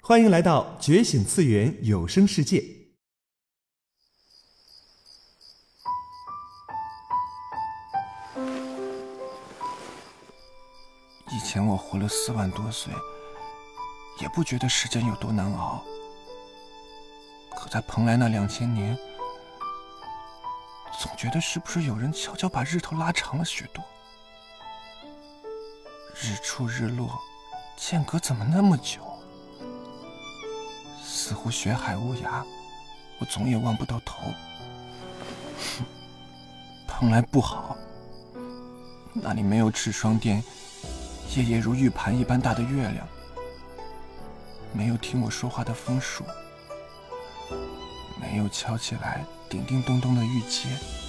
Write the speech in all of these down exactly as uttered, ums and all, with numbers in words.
欢迎来到觉醒次元有声世界。 以前我活了四万多岁，也不觉得时间有多难熬。可在蓬莱那两千年，总觉得是不是有人悄悄把日头拉长了许多？日出日落，间隔怎么那么久？似乎雪海无涯，我总也望不到头。蓬莱不好，那里没有赤霜殿，夜夜如玉盘一般大的月亮，没有听我说话的枫树，没有敲起来叮叮咚咚的玉阶，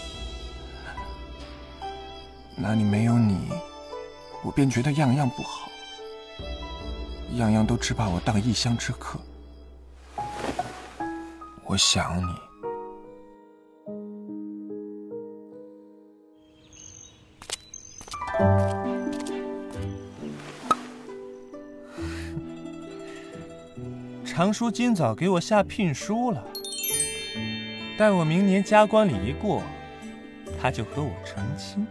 那里没有你，我便觉得样样不好，样样都只把我当异乡之客。我想你。 常叔今早给我下聘书了，待我明年加官礼一过，他就和我成亲。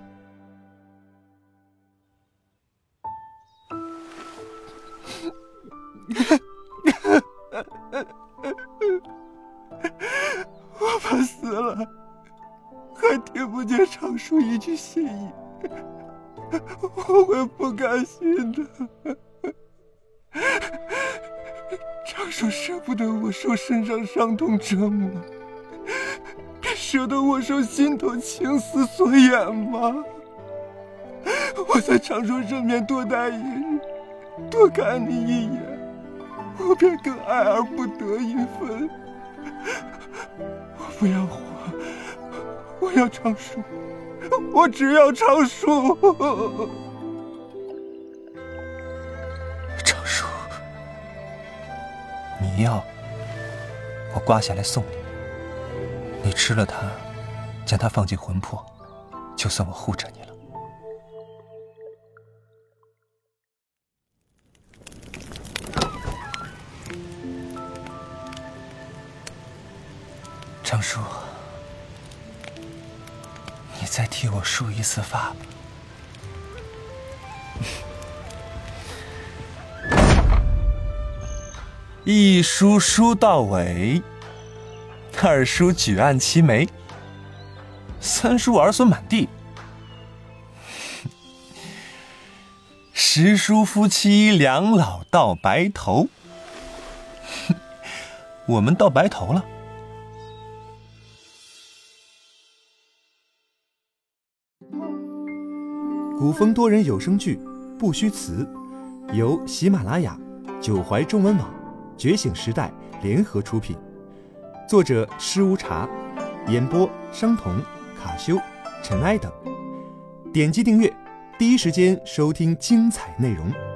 我怕死了，还听不见常叔一句谢意，我会不甘心的。常叔舍不得我受身上伤痛折磨，便舍得我受心头情丝所掩吗？我在常叔身边多待一日，多看你一眼，我便更爱而不得一分。我不要活，我要常叔，我只要常叔。 常叔，你要，我刮下来送你，你吃了它，将它放进魂魄，就算我护着你了。常叔，你再替我梳一次发吧。一梳梳到尾，二梳举案齐眉，三梳儿孙满地，十梳夫妻两老到白头。我们到白头了。 古风多人有声剧《不虚词》由喜马拉雅、九怀中文网、觉醒时代联合出品，作者施无茶，演播商童、卡修、尘埃等。点击订阅，第一时间收听精彩内容。